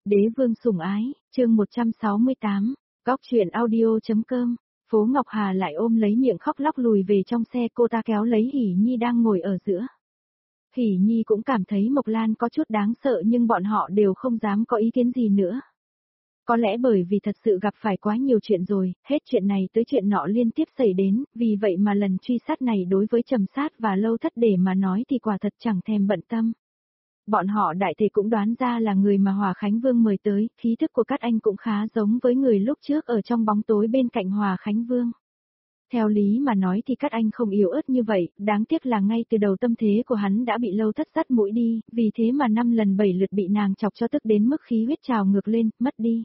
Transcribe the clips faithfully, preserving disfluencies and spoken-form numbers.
Đế vương sủng ái, chương một trăm sáu mươi tám, góc truyện audio.com, Phố Ngọc Hà lại ôm lấy miệng khóc lóc lùi về trong xe, cô ta kéo lấy Hỷ Nhi đang ngồi ở giữa. Hỷ Nhi cũng cảm thấy Mộc Lan có chút đáng sợ nhưng bọn họ đều không dám có ý kiến gì nữa. Có lẽ bởi vì thật sự gặp phải quá nhiều chuyện rồi, hết chuyện này tới chuyện nọ liên tiếp xảy đến, vì vậy mà lần truy sát này đối với Trầm Sát và Lâu Thất để mà nói thì quả thật chẳng thèm bận tâm. Bọn họ đại thể cũng đoán ra là người mà Hòa Khánh Vương mời tới, khí thức của các anh cũng khá giống với người lúc trước ở trong bóng tối bên cạnh Hòa Khánh Vương. Theo lý mà nói thì các anh không yếu ớt như vậy, đáng tiếc là ngay từ đầu tâm thế của hắn đã bị Lâu Thất dắt mũi đi, vì thế mà năm lần bảy lượt bị nàng chọc cho tức đến mức khí huyết trào ngược lên, mất đi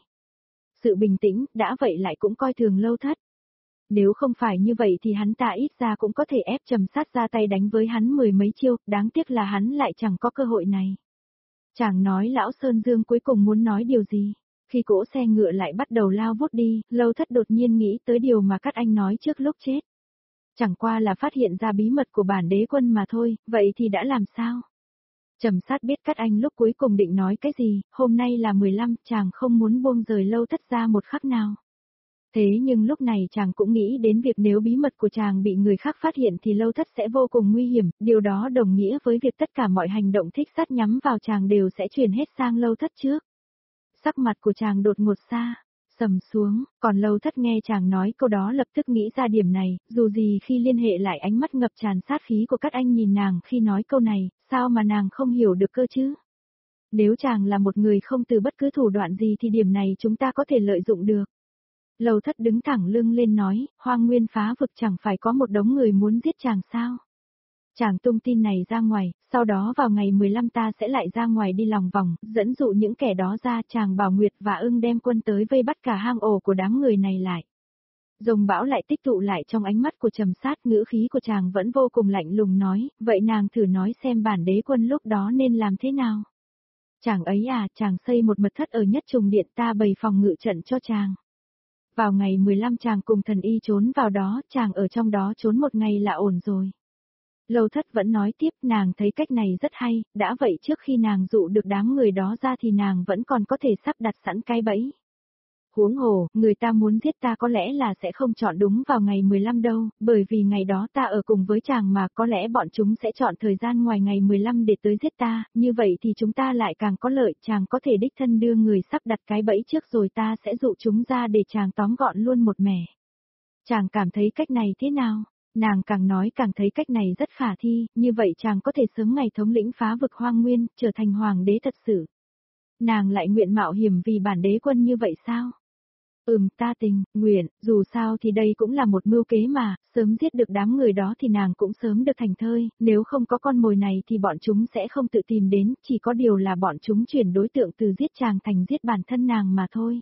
sự bình tĩnh, đã vậy lại cũng coi thường Lâu Thất. Nếu không phải như vậy thì hắn ta ít ra cũng có thể ép Trầm Sát ra tay đánh với hắn mười mấy chiêu, đáng tiếc là hắn lại chẳng có cơ hội này. Chàng nói lão Sơn Dương cuối cùng muốn nói điều gì? Khi cỗ xe ngựa lại bắt đầu lao vút đi, Lâu Thất đột nhiên nghĩ tới điều mà các anh nói trước lúc chết. Chẳng qua là phát hiện ra bí mật của bản đế quân mà thôi, vậy thì đã làm sao? Trầm Sát biết các anh lúc cuối cùng định nói cái gì, hôm nay là mười lăm, chàng không muốn buông rời Lâu Thất ra một khắc nào. Thế nhưng lúc này chàng cũng nghĩ đến việc nếu bí mật của chàng bị người khác phát hiện thì Lâu Thất sẽ vô cùng nguy hiểm, điều đó đồng nghĩa với việc tất cả mọi hành động thích sát nhắm vào chàng đều sẽ chuyển hết sang Lâu Thất trước. Sắc mặt của chàng đột ngột xa, sầm xuống, còn Lâu Thất nghe chàng nói câu đó lập tức nghĩ ra điểm này, dù gì khi liên hệ lại ánh mắt ngập tràn sát khí của các anh nhìn nàng khi nói câu này, sao mà nàng không hiểu được cơ chứ? Nếu chàng là một người không từ bất cứ thủ đoạn gì thì điểm này chúng ta có thể lợi dụng được. Lâu Thất đứng thẳng lưng lên nói, Hoang Nguyên phá vực chẳng phải có một đống người muốn giết chàng sao? Chàng tung tin này ra ngoài, sau đó vào ngày mười lăm ta sẽ lại ra ngoài đi lòng vòng, dẫn dụ những kẻ đó ra, chàng bảo Nguyệt và Ưng đem quân tới vây bắt cả hang ổ của đám người này lại. Rồng bão lại tích tụ lại trong ánh mắt của Trầm Sát, ngữ khí của chàng vẫn vô cùng lạnh lùng nói, vậy nàng thử nói xem bản đế quân lúc đó nên làm thế nào? Chàng ấy à, chàng xây một mật thất ở nhất trùng điện, ta bày phòng ngự trận cho chàng. Vào ngày mười lăm chàng cùng thần y trốn vào đó, chàng ở trong đó trốn một ngày là ổn rồi. Lâu Thất vẫn nói tiếp, nàng thấy cách này rất hay, đã vậy trước khi nàng dụ được đám người đó ra thì nàng vẫn còn có thể sắp đặt sẵn cái bẫy. Huống hồ, người ta muốn giết ta có lẽ là sẽ không chọn đúng vào ngày mười lăm đâu, bởi vì ngày đó ta ở cùng với chàng mà có lẽ bọn chúng sẽ chọn thời gian ngoài ngày mười lăm để tới giết ta, như vậy thì chúng ta lại càng có lợi, chàng có thể đích thân đưa người sắp đặt cái bẫy trước rồi ta sẽ dụ chúng ra để chàng tóm gọn luôn một mẻ. Chàng cảm thấy cách này thế nào? Nàng càng nói càng thấy cách này rất khả thi, như vậy chàng có thể sớm ngày thống lĩnh phá vực Hoang Nguyên, trở thành hoàng đế thật sự. Nàng lại nguyện mạo hiểm vì bản đế quân như vậy sao? Ừm, ta tình, nguyện, dù sao thì đây cũng là một mưu kế mà, sớm giết được đám người đó thì nàng cũng sớm được thành thơi, nếu không có con mồi này thì bọn chúng sẽ không tự tìm đến, chỉ có điều là bọn chúng chuyển đối tượng từ giết chàng thành giết bản thân nàng mà thôi.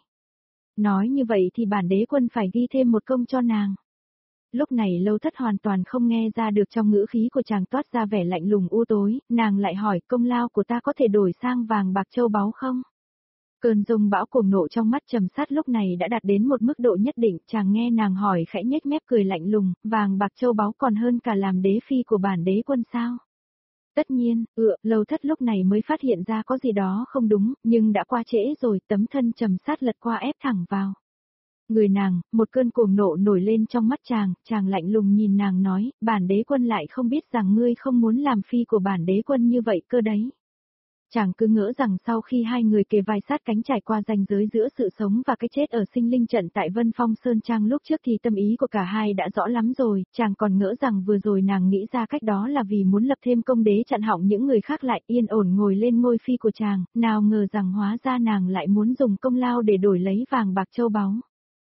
Nói như vậy thì bản đế quân phải ghi thêm một công cho nàng. Lúc này Lâu Thất hoàn toàn không nghe ra được trong ngữ khí của chàng toát ra vẻ lạnh lùng u tối, nàng lại hỏi công lao của ta có thể đổi sang vàng bạc châu báu không? Cơn rông bão cuồng nộ trong mắt Trầm Sát lúc này đã đạt đến một mức độ nhất định, chàng nghe nàng hỏi khẽ nhếch mép cười lạnh lùng, vàng bạc châu báu còn hơn cả làm đế phi của bản đế quân sao? Tất nhiên, ựa, Lâu Thất lúc này mới phát hiện ra có gì đó không đúng, nhưng đã qua trễ rồi, tấm thân Trầm Sát lật qua ép thẳng vào người nàng, một cơn cuồng nộ nổi lên trong mắt chàng, chàng lạnh lùng nhìn nàng nói, bản đế quân lại không biết rằng ngươi không muốn làm phi của bản đế quân như vậy cơ đấy. Chàng cứ ngỡ rằng sau khi hai người kề vai sát cánh trải qua ranh giới giữa sự sống và cái chết ở sinh linh trận tại Vân Phong Sơn Trang lúc trước thì tâm ý của cả hai đã rõ lắm rồi, chàng còn ngỡ rằng vừa rồi nàng nghĩ ra cách đó là vì muốn lập thêm công đế chặn họng những người khác lại yên ổn ngồi lên ngôi phi của chàng, nào ngờ rằng hóa ra nàng lại muốn dùng công lao để đổi lấy vàng bạc châu báu.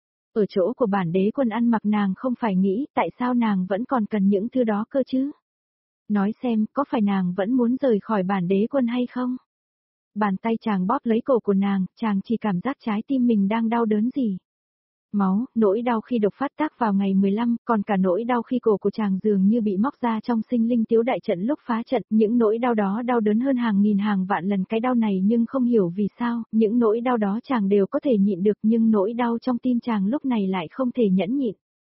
Ở chỗ của bản đế quân ăn mặc nàng không phải nghĩ tại sao nàng vẫn còn cần những thứ đó cơ chứ? Nói xem có phải nàng vẫn muốn rời khỏi bản đế quân hay không? Bàn tay chàng bóp lấy cổ của nàng, chàng chỉ cảm giác trái tim mình đang đau đớn gì. Máu, nỗi đau khi độc phát tác vào ngày mười lăm, còn cả nỗi đau khi cổ của chàng dường như bị móc ra trong sinh linh tiếu đại trận lúc phá trận, những nỗi đau đó đau đớn hơn hàng nghìn hàng vạn lần cái đau này nhưng không hiểu vì sao, những nỗi đau đó chàng đều có thể nhịn được nhưng nỗi đau trong tim chàng lúc này lại không thể nhẫn nhịn.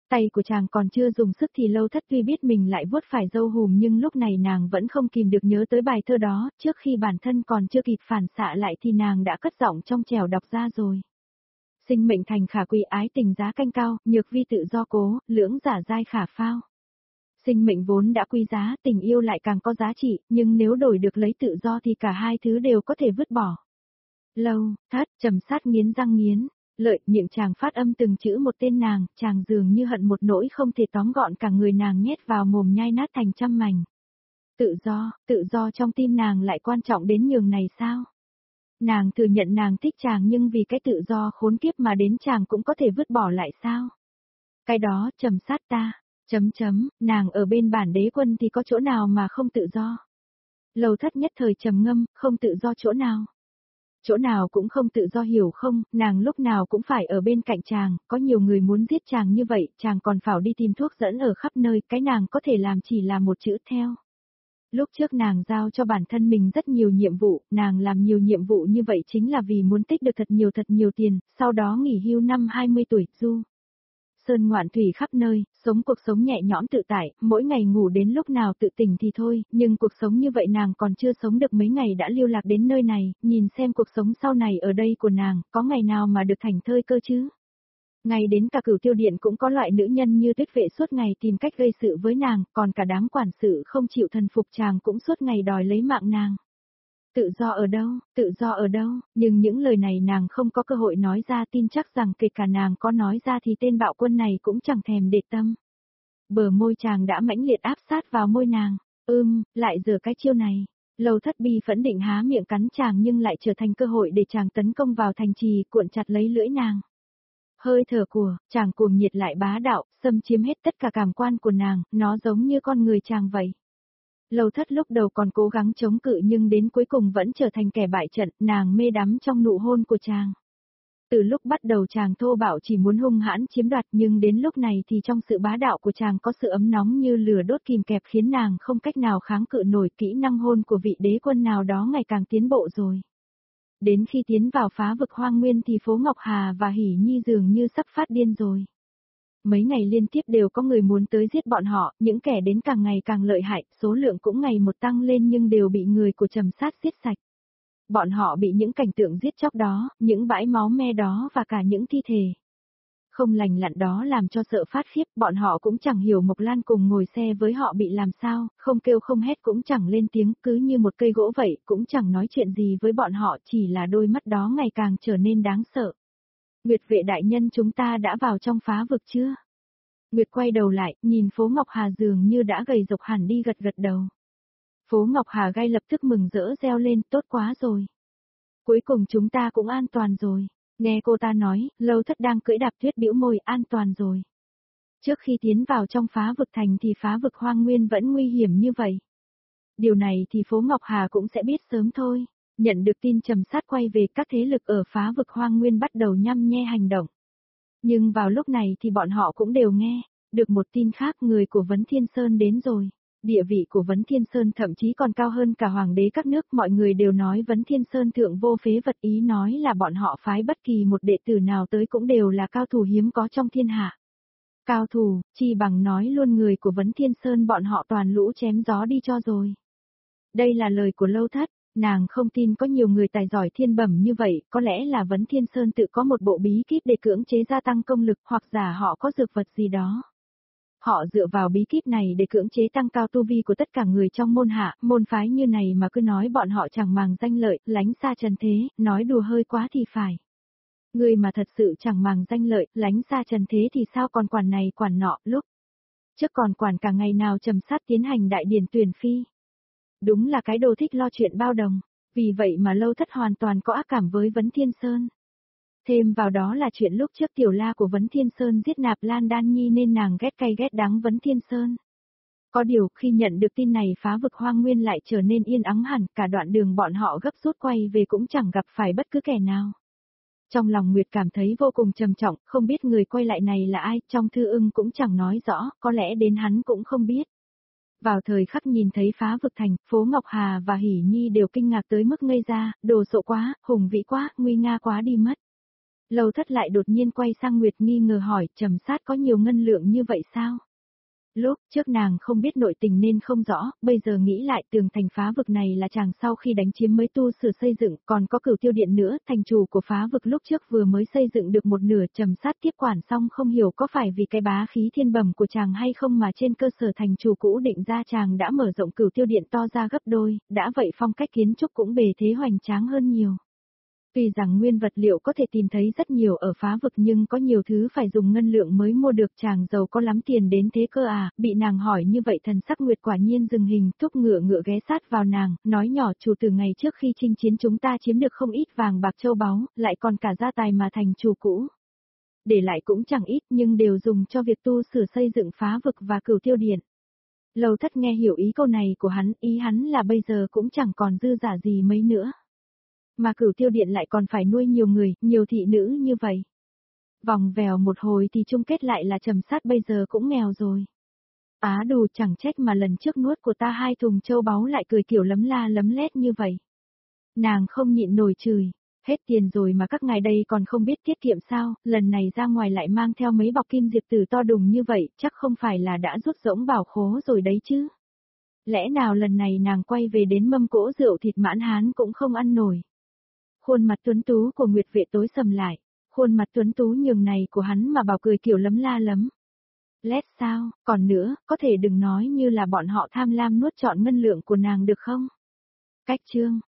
Tay của chàng còn chưa dùng sức thì Lâu Thất tuy biết mình lại vuốt phải dâu hùm nhưng lúc này nàng vẫn không kìm được nhớ tới bài thơ đó, trước khi bản thân còn chưa kịp phản xạ lại thì nàng đã cất giọng trong trẻo đọc ra rồi. Sinh mệnh thành khả quý ái tình giá canh cao, nhược vi tự do cố, lưỡng giả giai khả phao. Sinh mệnh vốn đã quý giá, tình yêu lại càng có giá trị, nhưng nếu đổi được lấy tự do thì cả hai thứ đều có thể vứt bỏ. Lâu, Thất, trầm sát nghiến răng nghiến, lợi, miệng chàng phát âm từng chữ một tên nàng, chàng dường như hận một nỗi không thể tóm gọn cả người nàng nhét vào mồm nhai nát thành trăm mảnh. Tự do, tự do trong tim nàng lại quan trọng đến nhường này sao? Nàng thừa nhận nàng thích chàng nhưng vì cái tự do khốn kiếp mà đến chàng cũng có thể vứt bỏ lại sao? Cái đó, trầm sát ta, chấm chấm, nàng ở bên bản đế quân thì có chỗ nào mà không tự do? Lâu Thất nhất thời trầm ngâm, không tự do chỗ nào? Chỗ nào cũng không tự do hiểu không, nàng lúc nào cũng phải ở bên cạnh chàng, có nhiều người muốn giết chàng như vậy, chàng còn phải đi tìm thuốc dẫn ở khắp nơi, cái nàng có thể làm chỉ là một chữ theo. Lúc trước nàng giao cho bản thân mình rất nhiều nhiệm vụ, nàng làm nhiều nhiệm vụ như vậy chính là vì muốn tích được thật nhiều thật nhiều tiền, sau đó nghỉ hưu năm hai mươi tuổi, du. Sơn ngoạn thủy khắp nơi, sống cuộc sống nhẹ nhõm tự tại, mỗi ngày ngủ đến lúc nào tự tỉnh thì thôi, nhưng cuộc sống như vậy nàng còn chưa sống được mấy ngày đã lưu lạc đến nơi này, nhìn xem cuộc sống sau này ở đây của nàng, có ngày nào mà được thành thơi cơ chứ. Ngay đến cả Cửu Tiêu Điện cũng có loại nữ nhân như Tuyết Vệ suốt ngày tìm cách gây sự với nàng, còn cả đám quản sự không chịu thần phục chàng cũng suốt ngày đòi lấy mạng nàng. Tự do ở đâu, tự do ở đâu, nhưng những lời này nàng không có cơ hội nói ra, tin chắc rằng kể cả nàng có nói ra thì tên bạo quân này cũng chẳng thèm để tâm. Bờ môi chàng đã mãnh liệt áp sát vào môi nàng, ưm, lại giờ cái chiêu này. Lâu Thất bi phẫn định há miệng cắn chàng nhưng lại trở thành cơ hội để chàng tấn công vào thành trì, cuộn chặt lấy lưỡi nàng. Hơi thở của, chàng cuồng nhiệt lại bá đạo, xâm chiếm hết tất cả cảm quan của nàng, nó giống như con người chàng vậy. Lâu Thất lúc đầu còn cố gắng chống cự nhưng đến cuối cùng vẫn trở thành kẻ bại trận, nàng mê đắm trong nụ hôn của chàng. Từ lúc bắt đầu chàng thô bạo chỉ muốn hung hãn chiếm đoạt nhưng đến lúc này thì trong sự bá đạo của chàng có sự ấm nóng như lửa đốt kìm kẹp khiến nàng không cách nào kháng cự nổi. Kỹ năng hôn của vị đế quân nào đó ngày càng tiến bộ rồi. Đến khi tiến vào phá vực hoang nguyên thì phố Ngọc Hà và Hỷ Nhi dường như sắp phát điên rồi. Mấy ngày liên tiếp đều có người muốn tới giết bọn họ, những kẻ đến càng ngày càng lợi hại, số lượng cũng ngày một tăng lên nhưng đều bị người của Trầm Sát giết sạch. Bọn họ bị những cảnh tượng giết chóc đó, những bãi máu me đó và cả những thi thể không lành lặn đó làm cho sợ phát khiếp, bọn họ cũng chẳng hiểu Mộc Lan cùng ngồi xe với họ bị làm sao, không kêu không hét cũng chẳng lên tiếng, cứ như một cây gỗ vậy, cũng chẳng nói chuyện gì với bọn họ, chỉ là đôi mắt đó ngày càng trở nên đáng sợ. Nguyệt vệ đại nhân, chúng ta đã vào trong phá vực chưa? Nguyệt quay đầu lại, nhìn phố Ngọc Hà dường như đã gầy rộc hẳn đi, gật gật đầu. Phố Ngọc Hà ngay lập tức mừng rỡ reo lên, tốt quá rồi. Cuối cùng chúng ta cũng an toàn rồi. Nghe cô ta nói, Lâu Thất đang cưỡi đạp tuyết bĩu môi, an toàn rồi. Trước khi tiến vào trong phá vực thành thì phá vực hoang nguyên vẫn nguy hiểm như vậy. Điều này thì phố Ngọc Hà cũng sẽ biết sớm thôi. Nhận được tin Trầm Sát quay về, các thế lực ở phá vực hoang nguyên bắt đầu nhăm nhe hành động. Nhưng vào lúc này thì bọn họ cũng đều nghe, được một tin khác, người của Vấn Thiên Sơn đến rồi. Địa vị của Vấn Thiên Sơn thậm chí còn cao hơn cả hoàng đế các nước, mọi người đều nói Vấn Thiên Sơn thượng vô phế vật, ý nói là bọn họ phái bất kỳ một đệ tử nào tới cũng đều là cao thủ hiếm có trong thiên hạ. Cao thủ, chi bằng nói luôn người của Vấn Thiên Sơn bọn họ toàn lũ chém gió đi cho rồi. Đây là lời của Lâu Thất, nàng không tin có nhiều người tài giỏi thiên bẩm như vậy, có lẽ là Vấn Thiên Sơn tự có một bộ bí kíp để cưỡng chế gia tăng công lực, hoặc giả họ có dược vật gì đó. Họ dựa vào bí kíp này để cưỡng chế tăng cao tu vi của tất cả người trong môn hạ, môn phái như này mà cứ nói bọn họ chẳng màng danh lợi, lánh xa trần thế, nói đùa hơi quá thì phải. Người mà thật sự chẳng màng danh lợi, lánh xa trần thế thì sao còn quản này quản nọ, lúc trước còn quản cả ngày nào Trầm Sát tiến hành đại điển tuyển phi. Đúng là cái đồ thích lo chuyện bao đồng, vì vậy mà Lâu Thất hoàn toàn có ác cảm với Vấn Thiên Sơn. Thêm vào đó là chuyện lúc trước tiểu la của Vấn Thiên Sơn giết Nạp Lan Đan Nhi nên nàng ghét cay ghét đắng Vấn Thiên Sơn. Có điều khi nhận được tin này phá vực hoang nguyên lại trở nên yên ắng hẳn, cả đoạn đường bọn họ gấp rút quay về cũng chẳng gặp phải bất cứ kẻ nào. Trong lòng Nguyệt cảm thấy vô cùng trầm trọng, không biết người quay lại này là ai, trong thư ưng cũng chẳng nói rõ, có lẽ đến hắn cũng không biết. Vào thời khắc nhìn thấy phá vực thành, phố Ngọc Hà và Hỷ Nhi đều kinh ngạc tới mức ngây ra, đồ sộ quá, hùng vĩ quá, nguy nga quá đi mất. Lâu Thất lại đột nhiên quay sang Nguyệt nghi ngờ hỏi, Trầm Sát có nhiều ngân lượng như vậy sao? Lúc trước nàng không biết nội tình nên không rõ, bây giờ nghĩ lại tường thành phá vực này là chàng sau khi đánh chiếm mới tu sửa xây dựng, còn có Cửu Tiêu Điện nữa, thành chủ của phá vực lúc trước vừa mới xây dựng được một nửa. Trầm Sát tiếp quản xong không hiểu có phải vì cái bá khí thiên bẩm của chàng hay không mà trên cơ sở thành chủ cũ định ra chàng đã mở rộng Cửu Tiêu Điện to ra gấp đôi, đã vậy phong cách kiến trúc cũng bề thế hoành tráng hơn nhiều. Tuy rằng nguyên vật liệu có thể tìm thấy rất nhiều ở phá vực nhưng có nhiều thứ phải dùng ngân lượng mới mua được, chàng giàu có lắm tiền đến thế cơ à, bị nàng hỏi như vậy thần sắc Nguyệt quả nhiên dừng hình, thúc ngựa ngựa ghé sát vào nàng, nói nhỏ chủ từ ngày trước khi chinh chiến chúng ta chiếm được không ít vàng bạc châu báu, lại còn cả gia tài mà thành chủ cũ để lại cũng chẳng ít nhưng đều dùng cho việc tu sửa xây dựng phá vực và Cửu Tiêu Điện. Lâu Thất nghe hiểu ý câu này của hắn, ý hắn là bây giờ cũng chẳng còn dư giả gì mấy nữa. Mà Cửu Tiêu Điện lại còn phải nuôi nhiều người, nhiều thị nữ như vậy. Vòng vèo một hồi thì chung kết lại là Trầm Sát bây giờ cũng nghèo rồi. Á đù, chẳng trách mà lần trước nuốt của ta hai thùng châu báu lại cười kiểu lấm la lấm lét như vậy. Nàng không nhịn nổi chửi, hết tiền rồi mà các ngài đây còn không biết tiết kiệm sao, lần này ra ngoài lại mang theo mấy bọc kim diệp tử to đùng như vậy, chắc không phải là đã rút rỗng bảo khố rồi đấy chứ. Lẽ nào lần này nàng quay về đến mâm cỗ rượu thịt mãn hán cũng không ăn nổi. Khuôn mặt tuấn tú của Nguyệt Vệ tối sầm lại, khuôn mặt tuấn tú nhường này của hắn mà bảo cười kiểu lấm la lấm lét sao, còn nữa, có thể đừng nói như là bọn họ tham lam nuốt trọn ngân lượng của nàng được không? Cách chương